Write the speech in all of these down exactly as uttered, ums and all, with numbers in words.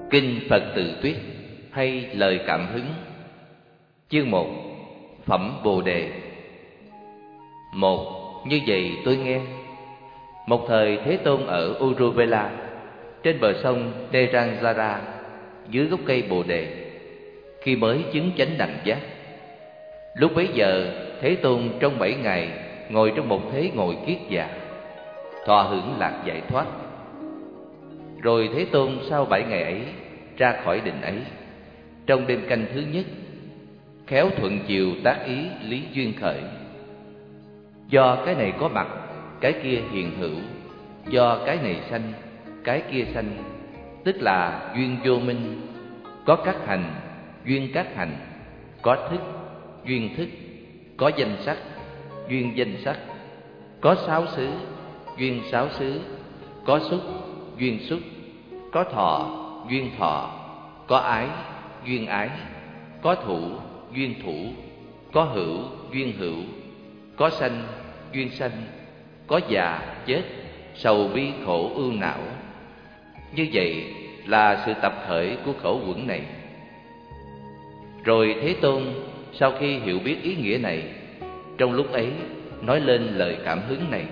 Kinh Phật Tự Tuyết hay lời cảm hứng. Chương một. Phẩm Bồ Đề. Một. Như vậy tôi nghe. Một thời Thế Tôn ở Uruvela, trên bờ sông Neranjara, dưới gốc cây Bồ Đề, khi mới chứng chánh đẳng giác. Lúc bấy giờ Thế Tôn trong bảy ngày ngồi trong một thế ngồi kiết già, thọ hưởng lạc giải thoát. Rồi Thế Tôn sau bảy ngày ấy ra khỏi định ấy, trong đêm canh thứ nhất, khéo thuận chiều tác ý lý duyên khởi. Do cái này có mặt, cái kia hiện hữu. Do cái này sanh, cái kia sanh. Tức là duyên vô minh. Có các hành, duyên các hành. Có thức, duyên thức. Có danh sắc, duyên danh sắc. Có sáu xứ, duyên sáu xứ. Có xúc, duyên xúc. Có thọ, duyên thọ. Có ái, duyên ái. Có thủ, duyên thủ. Có hữu, duyên hữu. Có sanh, duyên sanh. Có già, chết, sầu bi khổ ưu não. Như vậy là sự tập khởi của khổ uẩn này. Rồi Thế Tôn sau khi hiểu biết ý nghĩa này, trong lúc ấy nói lên lời cảm hứng này.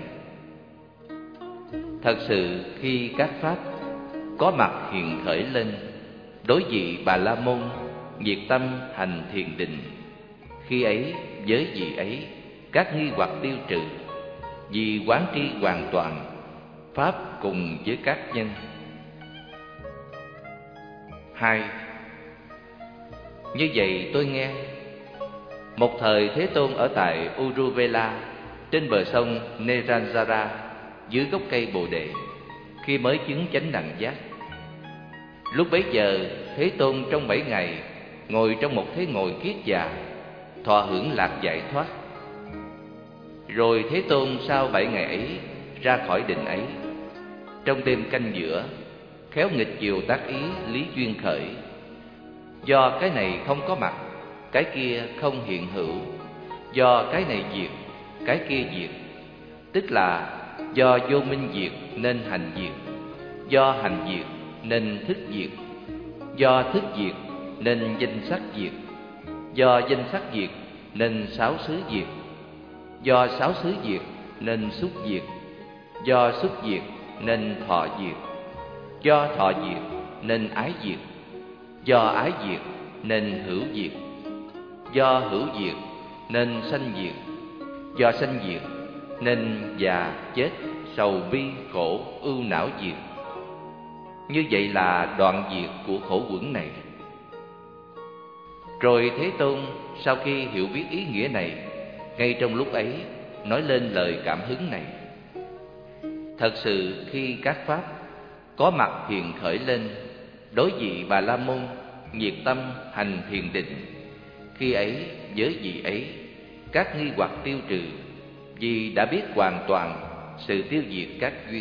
Thật sự khi các pháp có mặt hiện khởi lên, đối vị Bà La Môn nhiệt tâm hành thiền định, khi ấy với vị ấy các nghi hoặc tiêu trừ, vì quán tri hoàn toàn, pháp cùng với các nhân. Hai. Như vậy tôi nghe. Một thời Thế Tôn ở tại Uruvela, trên bờ sông Neranjara, dưới gốc cây Bồ Đề, khi mới chứng chánh đẳng giác. Lúc bấy giờ Thế Tôn trong bảy ngày ngồi trong một thế ngồi kiết già, thọ hưởng lạc giải thoát. Rồi Thế Tôn sau bảy ngày ấy ra khỏi định ấy, trong đêm canh giữa, khéo nghịch chiều tác ý lý duyên khởi. Do cái này không có mặt, cái kia không hiện hữu. Do cái này diệt, cái kia diệt. Tức là do vô minh diệt nên hành diệt. Do hành diệt nên thức diệt. Do thức diệt nên danh sắc diệt. Do danh sắc diệt nên sáu xứ diệt. Do sáu xứ diệt nên xúc diệt. Do xúc diệt nên thọ diệt. Do thọ diệt nên ái diệt. Do ái diệt nên hữu diệt. Do hữu diệt nên sanh diệt. Do sanh diệt nên già, chết, sầu bi khổ ưu não diệt. Như vậy là đoạn diệt của khổ uẩn này. Rồi Thế Tôn sau khi hiểu biết ý nghĩa này, ngay trong lúc ấy nói lên lời cảm hứng này. Thật sự khi các pháp có mặt hiện khởi lên, đối vị Bà La Môn nhiệt tâm hành thiền định, khi ấy với vị ấy các nghi hoặc tiêu trừ, vì đã biết hoàn toàn sự tiêu diệt các duyên.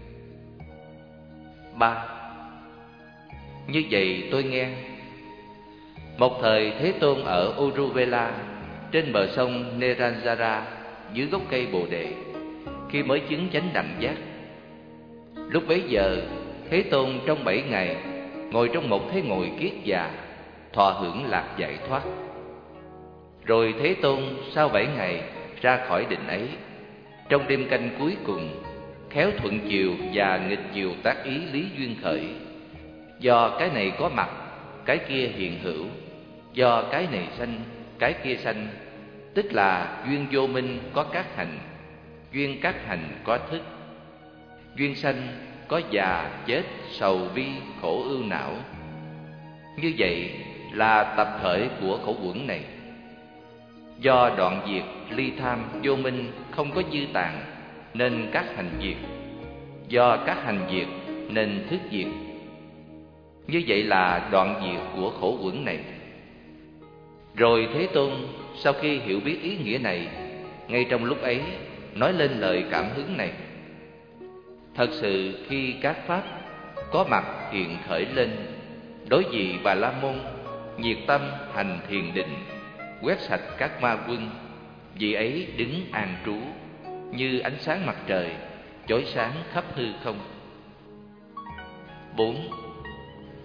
Ba. Như vậy tôi nghe. Một thời Thế Tôn ở Uruvela, trên bờ sông Neranjara, dưới gốc cây Bồ Đề, khi mới chứng chánh đẳng giác. Lúc bấy giờ Thế Tôn trong bảy ngày ngồi trong một thế ngồi kiết già, thọ hưởng lạc giải thoát. Rồi Thế Tôn sau bảy ngày ra khỏi định ấy, trong đêm canh cuối cùng, khéo thuận chiều và nghịch chiều tác ý lý duyên khởi. Do cái này có mặt, cái kia hiện hữu. Do cái này sanh, cái kia sanh. Tức là duyên vô minh có các hành, duyên các hành có thức. Duyên sanh có già, chết, sầu bi khổ ưu não. Như vậy là tập khởi của khổ uẩn này. Do đoạn diệt ly tham vô minh không có dư tạng, nên các hành diệt. Do các hành diệt nên thức diệt. Như vậy là đoạn diệt của khổ uẩn này. Rồi Thế Tôn sau khi hiểu biết ý nghĩa này, ngay trong lúc ấy nói lên lời cảm hứng này. Thật sự khi các pháp có mặt hiện khởi lên, đối vị Bà La Môn nhiệt tâm hành thiền định, quét sạch các ma quân, vị ấy đứng an trú như ánh sáng mặt trời, chói sáng khắp hư không. Bốn.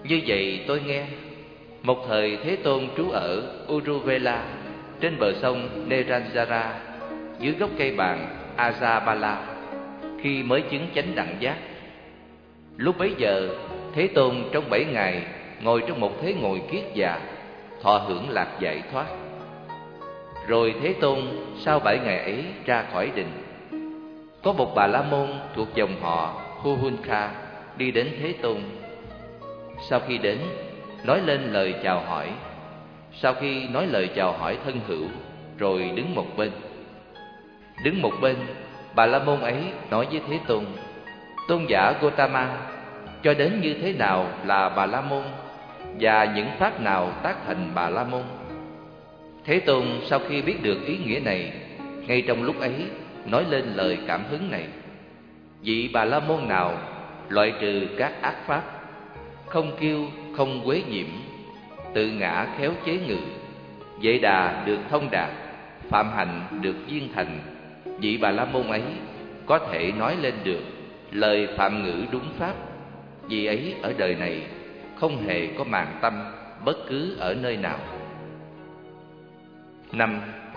Như vậy tôi nghe, một thời Thế Tôn trú ở Uruvela, trên bờ sông Neranjara, dưới gốc cây bàng Ajabala, khi mới chứng chánh đẳng giác. Lúc bấy giờ, Thế Tôn trong bảy ngày ngồi trong một thế ngồi kiết già, thọ hưởng lạc giải thoát. Rồi Thế Tôn sau bảy ngày ấy ra khỏi đình. Có một Bà La Môn thuộc dòng họ Huhunka đi đến Thế Tôn. Sau khi đến, nói lên lời chào hỏi. Sau khi nói lời chào hỏi thân hữu, rồi đứng một bên. Đứng một bên, Bà La Môn ấy nói với Thế Tôn: Tôn giả Gotama, cho đến như thế nào là Bà La Môn, và những pháp nào tác thành Bà La Môn? Thế Tôn sau khi biết được ý nghĩa này, ngay trong lúc ấy nói lên lời cảm hứng này: Vị Bà La Môn nào loại trừ các ác pháp, không kiêu, không quế nhiễm, tự ngã khéo chế ngự, Vệ đà được thông đạt, phạm hạnh được viên thành, vị Bà La Môn ấy có thể nói lên được lời phạm ngữ đúng pháp. Vì ấy ở đời này không hề có màng tâm bất cứ ở nơi nào. Năm.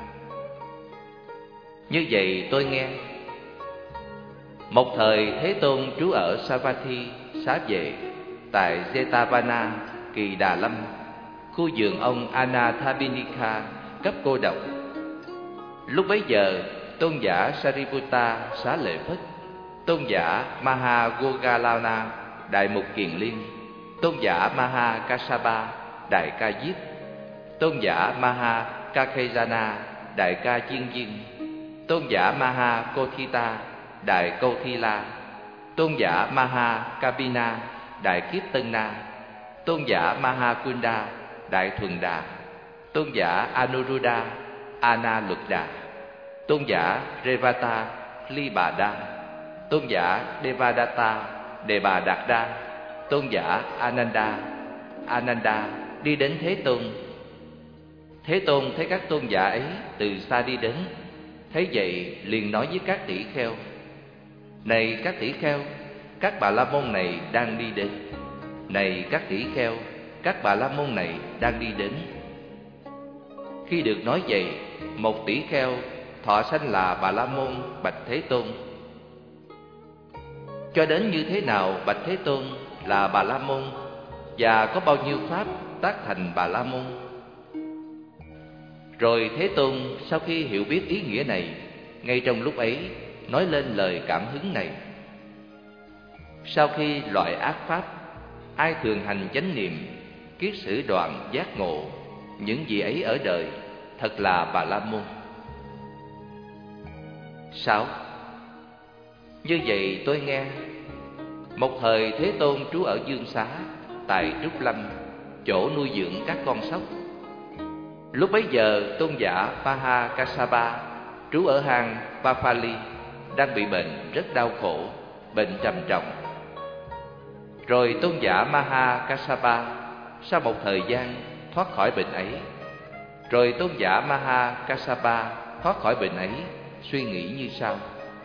Như vậy tôi nghe, một thời Thế Tôn trú ở Savatthi Xá Vệ tại Jetavana, Kỳ Đà Lâm, khu vườn ông Anathapinika cấp cô độc. Lúc bấy giờ, tôn giả Sariputta xá lợi Phất, tôn giả Mahagogalana đại mục Kiền Liên, tôn giả Mahakasapa đại ca Diếp, tôn giả Mahakakkhejana đại ca Chiên Viên, tôn giả Mahakothita đại Câu Thi La, tôn giả Mahakabina đại Kiếp Tân Na, tôn giả Mahakunda đại Thuần Đà, tôn giả Anuruddha Ana Luật Đà, tôn giả Revata Ly Bà Đa, tôn giả Devadatta Đề Bà Đạt Đa, tôn giả Ananda Ananda đi đến Thế Tôn. Thế Tôn thấy các tôn giả ấy từ xa đi đến, thấy vậy liền nói với các tỷ kheo: Này các tỷ kheo, các Bà La Môn này đang đi đến. Này các tỷ kheo, các Bà La Môn này đang đi đến. Khi được nói vậy, một tỷ kheo thọ sanh là Bà La Môn bạch Thế Tôn: Cho đến như thế nào bạch Thế Tôn là Bà La Môn, và có bao nhiêu pháp tác thành Bà La Môn? Rồi Thế Tôn sau khi hiểu biết ý nghĩa này, ngay trong lúc ấy nói lên lời cảm hứng này: Sau khi loại ác pháp, ai thường hành chánh niệm, kiết sử đoạn giác ngộ, những gì ấy ở đời thật là Bà La Môn. Sáu. Như vậy tôi nghe, một thời Thế Tôn trú ở Dương Xá tại Trúc Lâm, chỗ nuôi dưỡng các con sóc. Lúc bấy giờ tôn giả Mahakasapa trú ở hang Papali, đang bị bệnh rất đau khổ, bệnh trầm trọng. Rồi tôn giả Mahakasapa sau một thời gian thoát khỏi bệnh ấy. Rồi tôn giả Mahakasapa thoát khỏi bệnh ấy, suy nghĩ như sau: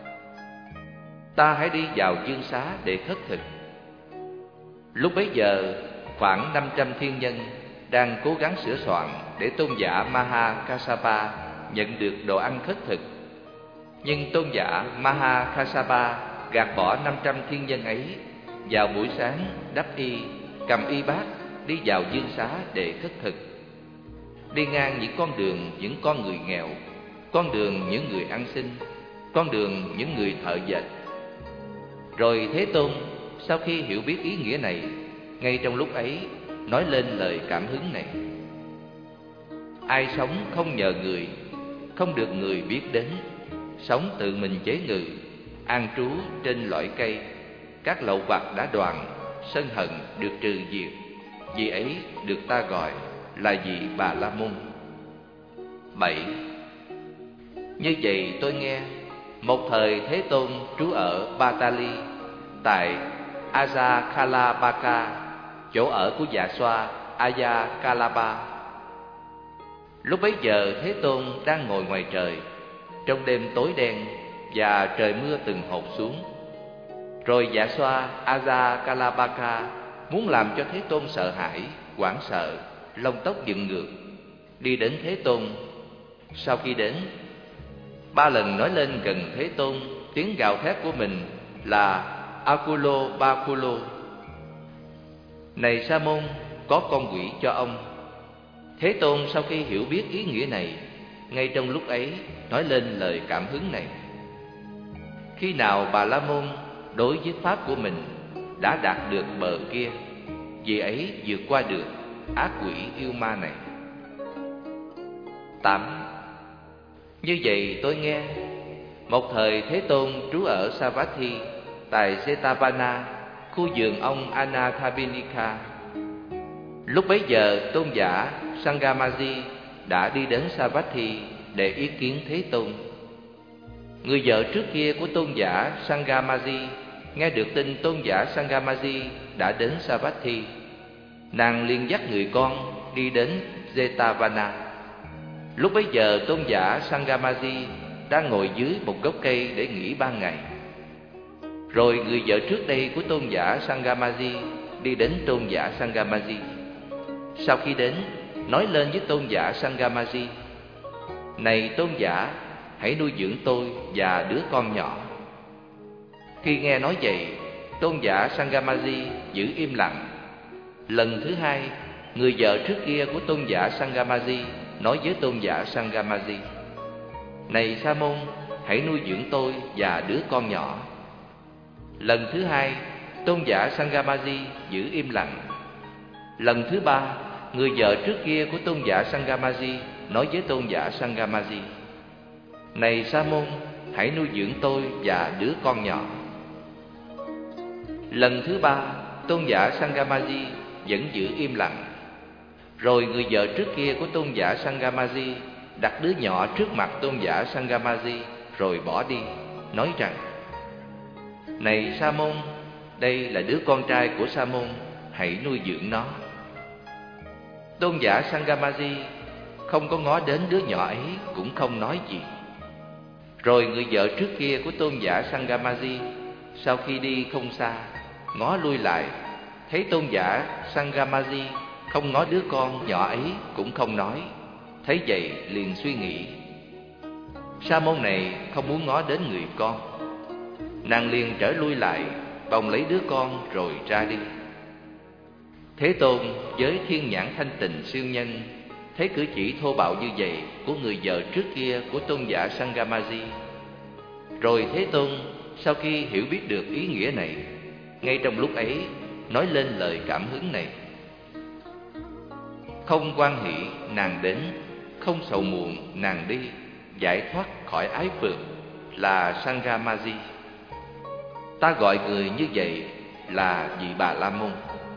Ta hãy đi vào Dương Xá để khất thực. Lúc bấy giờ khoảng năm trăm thiên nhân đang cố gắng sửa soạn để tôn giả Mahakasapa nhận được đồ ăn khất thực. Nhưng tôn giả Mahakasapa gạt bỏ năm trăm thiên nhân ấy, vào buổi sáng đắp y, cầm y bát đi vào Dương Xá để khất thực. Đi ngang những con đường những con người nghèo, con đường những người ăn xin, con đường những người thợ dệt. Rồi Thế Tôn sau khi hiểu biết ý nghĩa này, ngay trong lúc ấy nói lên lời cảm hứng này: Ai sống không nhờ người, không được người biết đến, sống tự mình chế ngự, an trú trên lõi cây, các lậu vặt đã đoạn, sân hận được trừ diệt, vì ấy được ta gọi là vị Bà La Môn. Bảy. Như vậy tôi nghe, một thời Thế Tôn trú ở Batali tại Ajakalabaka, chỗ ở của Dạ Xoa Ayakalapa. Lúc bấy giờ Thế Tôn đang ngồi ngoài trời, trong đêm tối đen và trời mưa từng hột xuống. Rồi Dạ Xoa Ajakalabaka muốn làm cho Thế Tôn sợ hãi, hoảng sợ, lông tóc dựng ngược, đi đến Thế Tôn. Sau khi đến, ba lần nói lên gần Thế Tôn, tiếng gào thét của mình là Akulo Bakulo: Này Sa môn, có con quỷ cho ông. Thế Tôn sau khi hiểu biết ý nghĩa này, ngay trong lúc ấy nói lên lời cảm hứng này: Khi nào Bà La Môn đối với pháp của mình đã đạt được bờ kia, vì ấy vượt qua được ác quỷ yêu ma này. Tám. Như vậy tôi nghe, một thời Thế Tôn trú ở Savatthi tại Jetavana, khu vườn ông Anathapindika. Lúc bấy giờ tôn giả Sangamaji đã đi đến Savatthi để ý kiến Thế Tôn. Người vợ trước kia của tôn giả Sangamaji nghe được tin tôn giả Sangamaji đã đến Savatthi, nàng liền dắt người con đi đến Jetavana. Lúc bấy giờ tôn giả Sangamaji đang ngồi dưới một gốc cây để nghỉ ban ngày. Rồi người vợ trước đây của tôn giả Sangamaji đi đến tôn giả Sangamaji. Sau khi đến, nói lên với tôn giả Sangamaji: Này tôn giả, hãy nuôi dưỡng tôi và đứa con nhỏ. Khi nghe nói vậy, tôn giả Sangamaji giữ im lặng. Lần thứ hai, người vợ trước kia của tôn giả Sangamaji nói với tôn giả Sangamaji: Này Sa môn, hãy nuôi dưỡng tôi và đứa con nhỏ. Lần thứ hai, tôn giả Sangamaji giữ im lặng. Lần thứ ba, người vợ trước kia của tôn giả Sangamaji nói với tôn giả Sangamaji: Này Sa môn, hãy nuôi dưỡng tôi và đứa con nhỏ. Lần thứ ba, tôn giả Sangamaji vẫn giữ im lặng. Rồi người vợ trước kia của tôn giả Sangamaji đặt đứa nhỏ trước mặt tôn giả Sangamaji rồi bỏ đi, nói rằng: Này Sa môn, đây là đứa con trai của Sa môn, hãy nuôi dưỡng nó. Tôn giả Sangamaji không có ngó đến đứa nhỏ ấy, cũng không nói gì. Rồi người vợ trước kia của tôn giả Sangamaji sau khi đi không xa, ngó lui lại, thấy tôn giả Sangamaji không ngó đứa con nhỏ ấy, cũng không nói. Thấy vậy liền suy nghĩ: Sa môn này không muốn ngó đến người con. Nàng liền trở lui lại, bồng lấy đứa con rồi ra đi. Thế Tôn với thiên nhãn thanh tịnh siêu nhân thấy cử chỉ thô bạo như vậy của người vợ trước kia của tôn giả Sangamaji. Rồi Thế Tôn sau khi hiểu biết được ý nghĩa này, ngay trong lúc ấy nói lên lời cảm hứng này: Không quan hỷ nàng đến, không sầu muộn nàng đi, giải thoát khỏi ái phược là Sangamaji. Ta gọi người như vậy là vị Bà La Môn.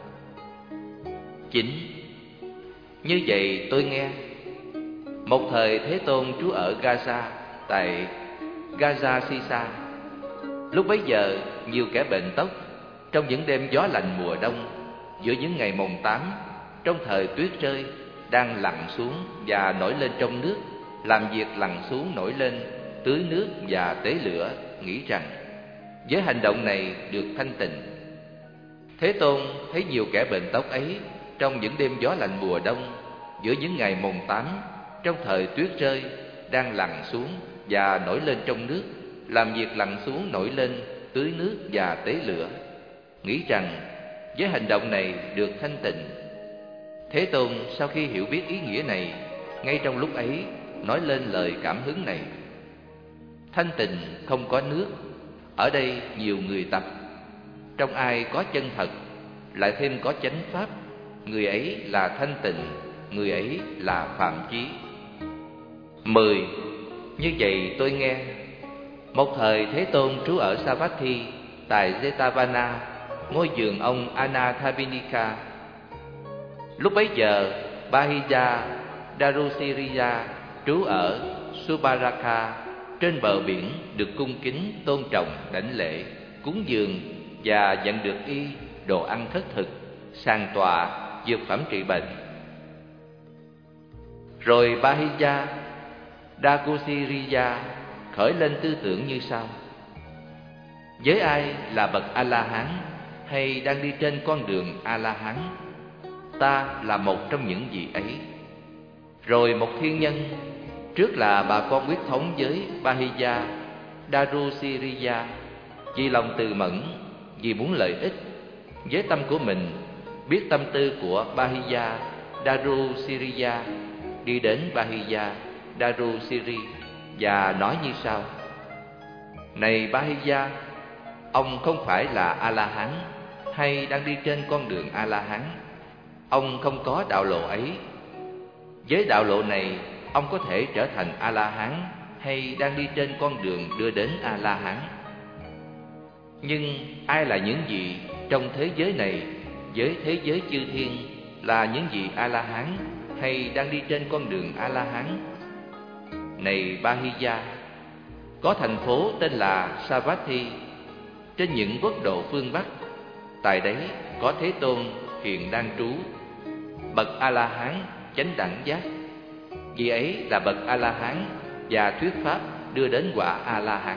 Chín. Như vậy tôi nghe, một thời Thế Tôn trú ở Gaza tại Gaza Sisa. Lúc bấy giờ nhiều kẻ bệnh tóc, trong những đêm gió lạnh mùa đông, giữa những ngày mồng tám, trong thời tuyết rơi, đang lặn xuống và nổi lên trong nước, làm việc lặn xuống nổi lên, tưới nước và tế lửa, nghĩ rằng với hành động này được thanh tịnh. Thế Tôn thấy nhiều kẻ bệnh tóc ấy trong những đêm gió lạnh mùa đông, giữa những ngày mồng tám, trong thời tuyết rơi, đang lặn xuống và nổi lên trong nước, làm việc lặn xuống nổi lên, tưới nước và tế lửa, nghĩ rằng với hành động này được thanh tịnh. Thế Tôn sau khi hiểu biết ý nghĩa này, ngay trong lúc ấy nói lên lời cảm hứng này: Thanh tịnh không có nước. Ở đây nhiều người tập, trong ai có chân thật, lại thêm có chánh pháp, người ấy là thanh tịnh, người ấy là phạm chí. Mười. Như vậy tôi nghe, một thời Thế Tôn trú ở Savatthi tại Jetavana, ngôi vườn ông Anathapindika. Lúc bấy giờ Bahija Darusiriya trú ở Subaraka, trên bờ biển, được cung kính tôn trọng đảnh lễ, cúng dường và nhận được y đồ ăn thất thực, sàng tọa, dược phẩm trị bệnh. Rồi Bahija Darusiriya khởi lên tư tưởng như sau: Với ai là bậc A La Hán, hay đang đi trên con đường A-la-hán? Ta là một trong những vị ấy. Rồi một thiên nhân, trước là bà con huyết thống với Bahija Darusiriya, vì lòng từ mẫn, vì muốn lợi ích với tâm của mình, biết tâm tư của Bahija Darusiriya, đi đến Bahija Darusiri và nói như sau: Này Bahija, ông không phải là A-la-hán hay đang đi trên con đường A-la-hán. Ông không có đạo lộ ấy. Với đạo lộ này, ông có thể trở thành A-la-hán hay đang đi trên con đường đưa đến A-la-hán. Nhưng ai là những vị trong thế giới này với thế giới chư thiên là những vị A-la-hán hay đang đi trên con đường A-la-hán? Này Bahija, có thành phố tên là Savatthi trên những quốc độ phương Bắc. Tại đấy có Thế Tôn hiện đang trú, bậc A-la-hán chánh đẳng giác. Vì ấy là bậc A-la-hán và thuyết pháp đưa đến quả A-la-hán.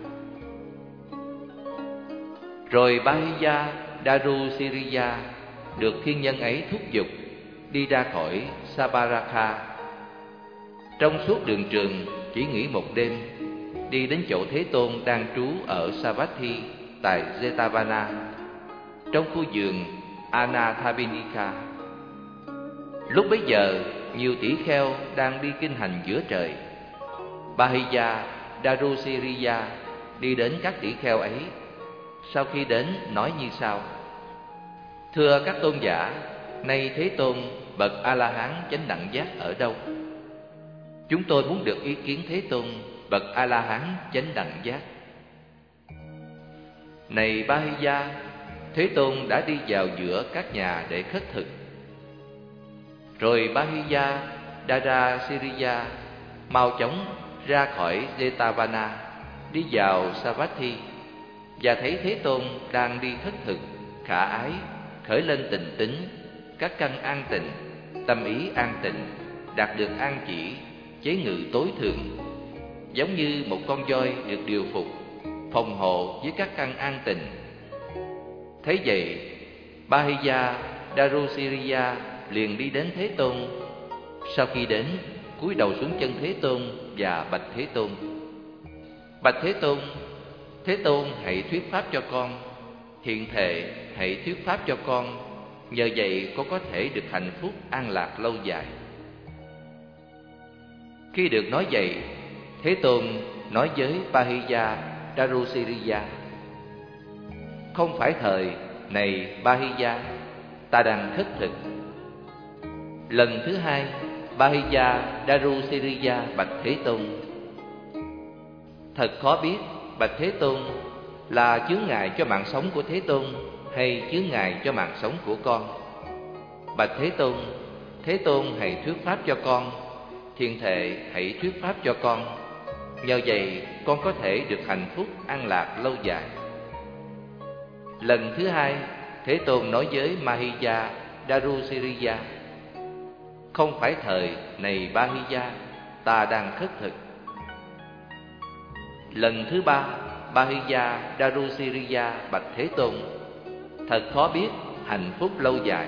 Rồi Bahija Darusiriya được thiên nhân ấy thúc giục đi ra khỏi Sabaraka. Trong suốt đường trường chỉ nghỉ một đêm, đi đến chỗ Thế Tôn đang trú ở Savatthi tại Jetavana, trong khu vườn Anathapinika. Lúc bấy giờ, nhiều tỷ kheo đang đi kinh hành giữa trời. Bahija Darusiriya đi đến các tỷ kheo ấy. Sau khi đến, nói như sau: Thưa các tôn giả, nay Thế Tôn bậc A-la-hán chánh đẳng giác ở đâu? Chúng tôi muốn được ý kiến Thế Tôn bậc A-la-hán chánh đẳng giác. Này Bahija, Thế Tôn đã đi vào giữa các nhà để khất thực. Rồi Bahija Darusiriya mau chóng ra khỏi Jetavana, đi vào Savatthi, và thấy Thế Tôn đang đi khất thực, khả ái, khởi lên tình tính, các căn an tịnh, tâm ý an tịnh, đạt được an chỉ, chế ngự tối thượng, giống như một con voi được điều phục, phòng hộ với các căn an tịnh. Thấy vậy, Bahija Darusiriya liền đi đến Thế Tôn. Sau khi đến, cúi đầu xuống chân Thế Tôn và bạch Thế Tôn: Bạch Thế Tôn, Thế Tôn hãy thuyết pháp cho con. Hiện thệ hãy thuyết pháp cho con, nhờ vậy con có thể được hạnh phúc an lạc lâu dài. Khi được nói vậy, Thế Tôn nói với Bahija Darusiriya: Không phải thời, này Bahija, ta đang khất thực. Lần thứ hai, Bahija Darusiriya bạch Thế Tôn: Thật khó biết, bạch Thế Tôn, là chướng ngại cho mạng sống của Thế Tôn hay chướng ngại cho mạng sống của con? Bạch Thế Tôn, Thế Tôn hãy thuyết pháp cho con. Thiền thệ hãy thuyết pháp cho con, nhờ vậy con có thể được hạnh phúc an lạc lâu dài. Lần thứ hai, Thế Tôn nói với Mahija Darusiriya: Không phải thời, này Bahija, ta đang khất thực. Lần thứ ba, Bahija Darusiriya bạch Thế Tôn: Thật khó biết hạnh phúc lâu dài.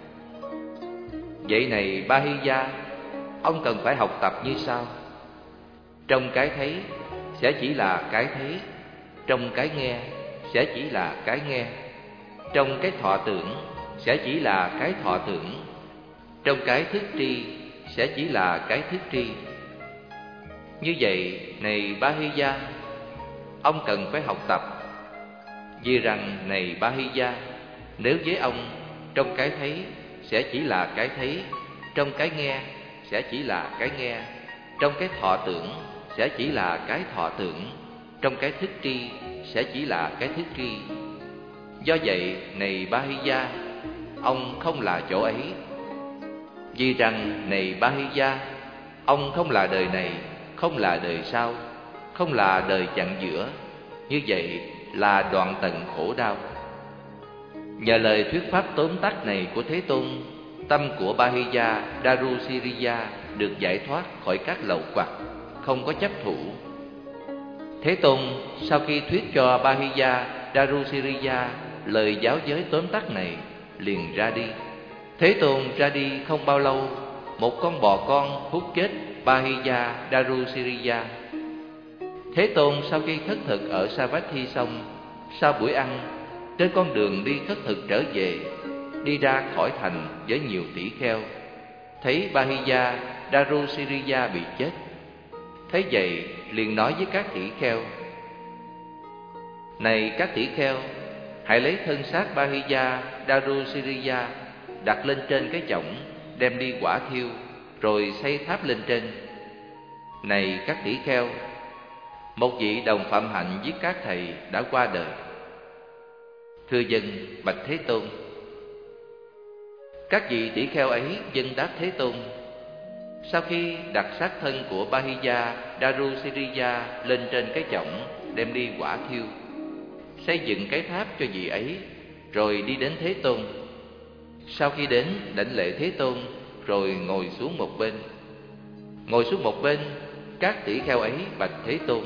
Vậy này Bahija, ông cần phải học tập như sau: Trong cái thấy sẽ chỉ là cái thấy, trong cái nghe sẽ chỉ là cái nghe, trong cái thọ tưởng sẽ chỉ là cái thọ tưởng, trong cái thức tri sẽ chỉ là cái thức tri. Như vậy, này Bahija, ông cần phải học tập. Vì rằng, này Bahija, nếu với ông, trong cái thấy sẽ chỉ là cái thấy, trong cái nghe sẽ chỉ là cái nghe, trong cái thọ tưởng sẽ chỉ là cái thọ tưởng, trong cái thức tri sẽ chỉ là cái thức tri. Do vậy, này Bahija, ông không là chỗ ấy. Vì rằng, này Bahija, ông không là đời này, không là đời sau, không là đời chặng giữa. Như vậy là đoạn tận khổ đau. Nhờ lời thuyết pháp tóm tắt này của Thế Tôn, tâm của Bahija Darusiriya được giải thoát khỏi các lậu hoặc, không có chấp thủ. Thế Tôn sau khi thuyết cho Bahija Darusiriya lời giáo giới tóm tắt này liền ra đi. Thế Tôn ra đi không bao lâu, một con bò con hút chết Bahiya Darusiriya. Thế Tôn sau khi khất thực ở Savatthi xong, sau buổi ăn, trên con đường đi khất thực trở về, đi ra khỏi thành với nhiều tỷ kheo, thấy Bahiya Darusiriya bị chết. Thấy vậy liền nói với các tỷ kheo: Này các tỷ kheo, hãy lấy thân xác Bahiya Darusiriya đặt lên trên cái chõng, đem đi quả thiêu, rồi xây tháp lên trên. Này các tỷ kheo, một vị đồng phạm hạnh với các thầy đã qua đời. Thưa dân, bạch Thế Tôn. Các vị tỷ kheo ấy dân đáp Thế Tôn: Sau khi đặt xác thân của Bahiya Darusiriya lên trên cái chõng, đem đi quả thiêu, xây dựng cái tháp cho vị ấy, rồi đi đến Thế Tôn. Sau khi đến, đảnh lễ Thế Tôn, rồi ngồi xuống một bên. Ngồi xuống một bên, các tỷ kheo ấy bạch Thế Tôn: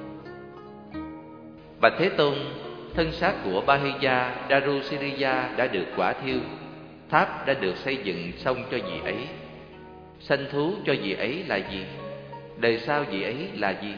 Bạch Thế Tôn, thân xác của Bahiya Darusiriya đã được quả thiêu, tháp đã được xây dựng xong cho vị ấy. Sanh thú cho vị ấy là gì? Đời sau vị ấy là gì?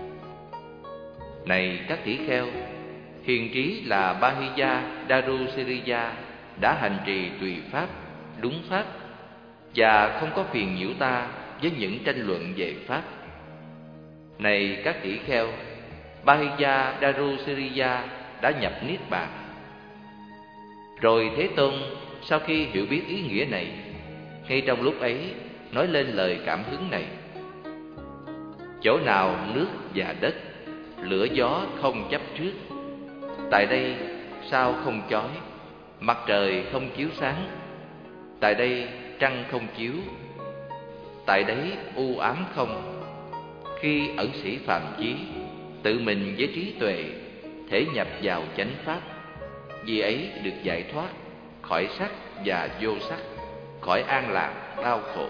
Này các tỷ kheo, hiền trí là Bahiya Darusiriya đã hành trì tùy pháp, đúng pháp, và không có phiền nhiễu ta với những tranh luận về pháp. Này các tỷ kheo, Bahiya Darusiriya đã nhập niết bàn. Rồi Thế Tôn sau khi hiểu biết ý nghĩa này, ngay trong lúc ấy nói lên lời cảm hứng này: Chỗ nào nước và đất, lửa gió không chấp trước, tại đây sao không chói, mặt trời không chiếu sáng, tại đây trăng không chiếu, tại đấy u ám không. Khi ẩn sĩ phàm chí tự mình với trí tuệ thể nhập vào chánh pháp, vì ấy được giải thoát khỏi sắc và vô sắc, khỏi an lạc đau khổ.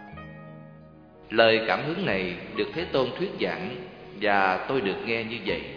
Lời cảm hứng này được Thế Tôn thuyết giảng, và tôi được nghe như vậy.